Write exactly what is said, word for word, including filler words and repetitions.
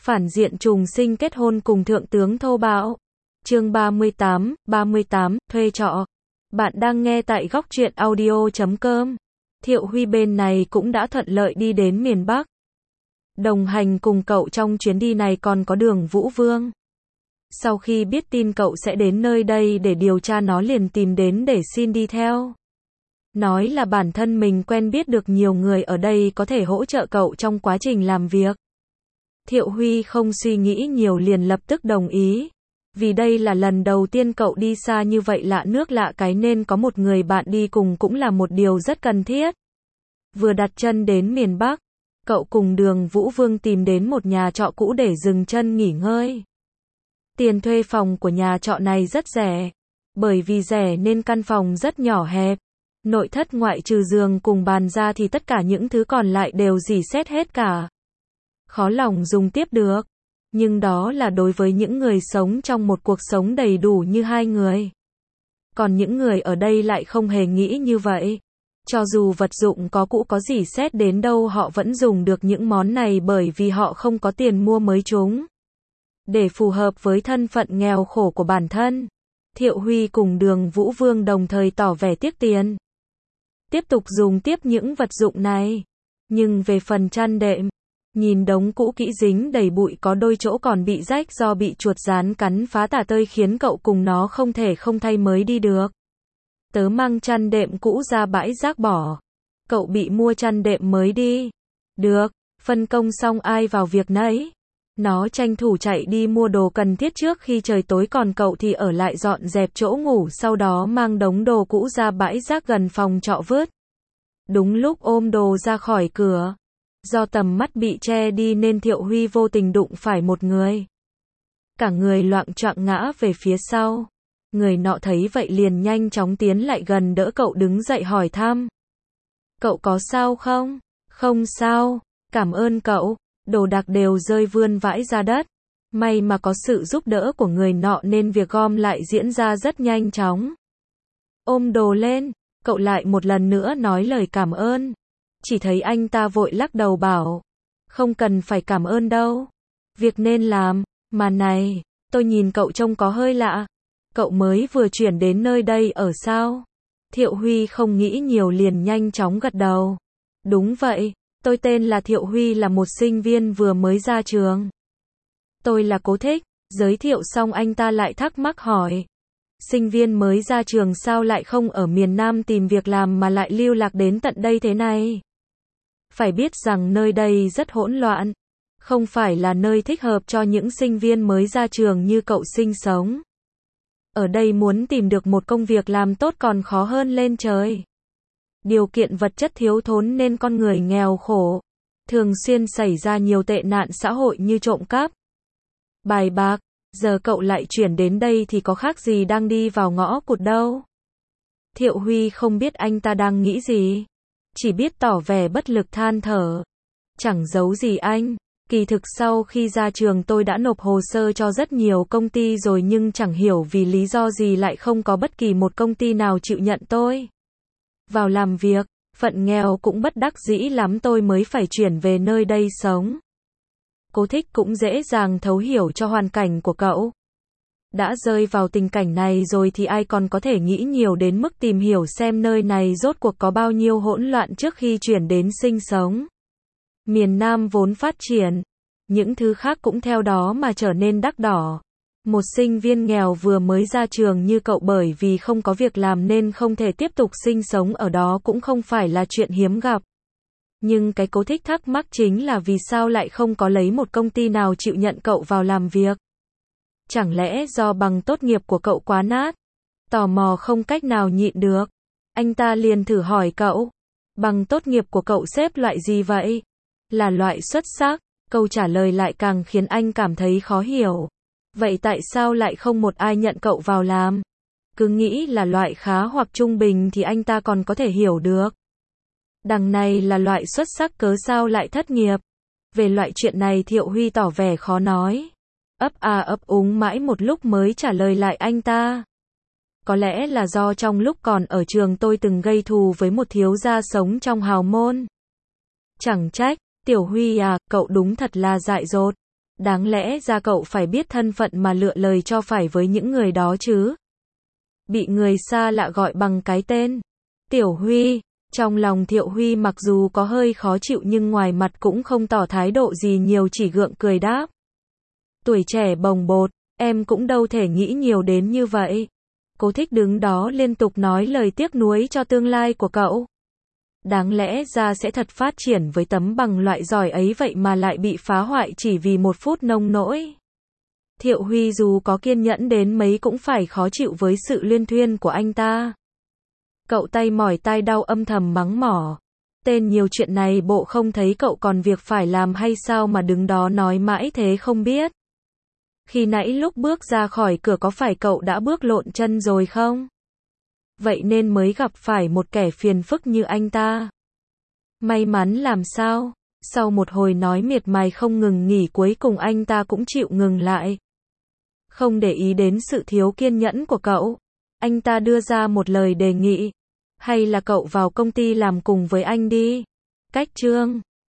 Phản diện trùng sinh kết hôn cùng thượng tướng thô bạo. Chương ba mươi tám, ba mươi tám, thuê trọ. Bạn đang nghe tại góc truyện audio chấm com. Thiệu Huy bên này cũng đã thuận lợi đi đến miền Bắc. Đồng hành cùng cậu trong chuyến đi này còn có Đường Vũ Vương. Sau khi biết tin cậu sẽ đến nơi đây để điều tra, nó liền tìm đến để xin đi theo. Nói là bản thân mình quen biết được nhiều người ở đây có thể hỗ trợ cậu trong quá trình làm việc. Thiệu Huy không suy nghĩ nhiều liền lập tức đồng ý. Vì đây là lần đầu tiên cậu đi xa như vậy, lạ nước lạ cái, nên có một người bạn đi cùng cũng là một điều rất cần thiết. Vừa đặt chân đến miền Bắc, cậu cùng Đường Vũ Vương tìm đến một nhà trọ cũ để dừng chân nghỉ ngơi. Tiền thuê phòng của nhà trọ này rất rẻ. Bởi vì rẻ nên căn phòng rất nhỏ hẹp. Nội thất ngoại trừ giường cùng bàn ra thì tất cả những thứ còn lại đều rỉ sét hết cả. Khó lòng dùng tiếp được. Nhưng đó là đối với những người sống trong một cuộc sống đầy đủ như hai người. Còn những người ở đây lại không hề nghĩ như vậy. Cho dù vật dụng có cũ có rỉ sét đến đâu, họ vẫn dùng được những món này bởi vì họ không có tiền mua mới chúng. Để phù hợp với thân phận nghèo khổ của bản thân, Thiệu Huy cùng Đường Vũ Vương đồng thời tỏ vẻ tiếc tiền. Tiếp tục dùng tiếp những vật dụng này. Nhưng về phần chăn đệm, nhìn đống cũ kỹ dính đầy bụi, có đôi chỗ còn bị rách do bị chuột rán cắn phá tả tơi, khiến cậu cùng nó không thể không thay mới đi được. Tớ mang chăn đệm cũ ra bãi rác bỏ. Cậu bị mua chăn đệm mới đi. Được, phân công xong ai vào việc nấy. Nó tranh thủ chạy đi mua đồ cần thiết trước khi trời tối, còn cậu thì ở lại dọn dẹp chỗ ngủ, sau đó mang đống đồ cũ ra bãi rác gần phòng trọ vứt. Đúng lúc ôm đồ ra khỏi cửa, do tầm mắt bị che đi nên Thiệu Huy vô tình đụng phải một người. Cả người loạng choạng ngã về phía sau. Người nọ thấy vậy liền nhanh chóng tiến lại gần đỡ cậu đứng dậy hỏi thăm. Cậu có sao không? Không sao, cảm ơn cậu. Đồ đạc đều rơi vươn vãi ra đất. May mà có sự giúp đỡ của người nọ nên việc gom lại diễn ra rất nhanh chóng. Ôm đồ lên, cậu lại một lần nữa nói lời cảm ơn. Chỉ thấy anh ta vội lắc đầu bảo, không cần phải cảm ơn đâu. Việc nên làm, mà này, tôi nhìn cậu trông có hơi lạ. Cậu mới vừa chuyển đến nơi đây ở sao? Thiệu Huy không nghĩ nhiều liền nhanh chóng gật đầu. Đúng vậy. Tôi tên là Thiệu Huy, là một sinh viên vừa mới ra trường. Tôi là Cố Thích. Giới thiệu xong anh ta lại thắc mắc hỏi. Sinh viên mới ra trường sao lại không ở miền Nam tìm việc làm mà lại lưu lạc đến tận đây thế này? Phải biết rằng nơi đây rất hỗn loạn. Không phải là nơi thích hợp cho những sinh viên mới ra trường như cậu sinh sống. Ở đây muốn tìm được một công việc làm tốt còn khó hơn lên trời. Điều kiện vật chất thiếu thốn nên con người nghèo khổ. Thường xuyên xảy ra nhiều tệ nạn xã hội như trộm cắp, bài bạc. Giờ cậu lại chuyển đến đây thì có khác gì đang đi vào ngõ cụt đâu. Thiệu Huy không biết anh ta đang nghĩ gì. Chỉ biết tỏ vẻ bất lực than thở. Chẳng giấu gì anh. Kỳ thực sau khi ra trường tôi đã nộp hồ sơ cho rất nhiều công ty rồi, nhưng chẳng hiểu vì lý do gì lại không có bất kỳ một công ty nào chịu nhận tôi vào làm việc. Phận nghèo cũng bất đắc dĩ lắm tôi mới phải chuyển về nơi đây sống. Cố Thích cũng dễ dàng thấu hiểu cho hoàn cảnh của cậu. Đã rơi vào tình cảnh này rồi thì ai còn có thể nghĩ nhiều đến mức tìm hiểu xem nơi này rốt cuộc có bao nhiêu hỗn loạn trước khi chuyển đến sinh sống. Miền Nam vốn phát triển, những thứ khác cũng theo đó mà trở nên đắt đỏ. Một sinh viên nghèo vừa mới ra trường như cậu bởi vì không có việc làm nên không thể tiếp tục sinh sống ở đó cũng không phải là chuyện hiếm gặp. Nhưng cái Cố Thích thắc mắc chính là vì sao lại không có lấy một công ty nào chịu nhận cậu vào làm việc. Chẳng lẽ do bằng tốt nghiệp của cậu quá nát? Tò mò không cách nào nhịn được, anh ta liền thử hỏi cậu. Bằng tốt nghiệp của cậu xếp loại gì vậy? Là loại xuất sắc. Câu trả lời lại càng khiến anh cảm thấy khó hiểu. Vậy tại sao lại không một ai nhận cậu vào làm? Cứ nghĩ là loại khá hoặc trung bình thì anh ta còn có thể hiểu được. Đằng này là loại xuất sắc, cớ sao lại thất nghiệp? Về loại chuyện này Thiệu Huy tỏ vẻ khó nói. Ấp à ấp úng mãi một lúc mới trả lời lại anh ta. Có lẽ là do trong lúc còn ở trường tôi từng gây thù với một thiếu gia sống trong hào môn. Chẳng trách. Tiểu Huy à, cậu đúng thật là dại dột. Đáng lẽ ra cậu phải biết thân phận mà lựa lời cho phải với những người đó chứ. Bị người xa lạ gọi bằng cái tên Tiểu Huy. Trong lòng Thiệu Huy mặc dù có hơi khó chịu nhưng ngoài mặt cũng không tỏ thái độ gì nhiều, chỉ gượng cười đáp. Tuổi trẻ bồng bột, em cũng đâu thể nghĩ nhiều đến như vậy. Cố Thích đứng đó liên tục nói lời tiếc nuối cho tương lai của cậu. Đáng lẽ ra sẽ thật phát triển với tấm bằng loại giỏi ấy, vậy mà lại bị phá hoại chỉ vì một phút nông nỗi. Thiệu Huy dù có kiên nhẫn đến mấy cũng phải khó chịu với sự luyên thuyên của anh ta. Cậu tay mỏi tai đau âm thầm mắng mỏ. Tên nhiều chuyện này bộ không thấy cậu còn việc phải làm hay sao mà đứng đó nói mãi thế không biết. Khi nãy lúc bước ra khỏi cửa có phải cậu đã bước lộn chân rồi không? Vậy nên mới gặp phải một kẻ phiền phức như anh ta. May mắn làm sao? Sau một hồi nói miệt mài không ngừng nghỉ, cuối cùng anh ta cũng chịu ngừng lại. Không để ý đến sự thiếu kiên nhẫn của cậu, anh ta đưa ra một lời đề nghị. Hay là cậu vào công ty làm cùng với anh đi. Cách chương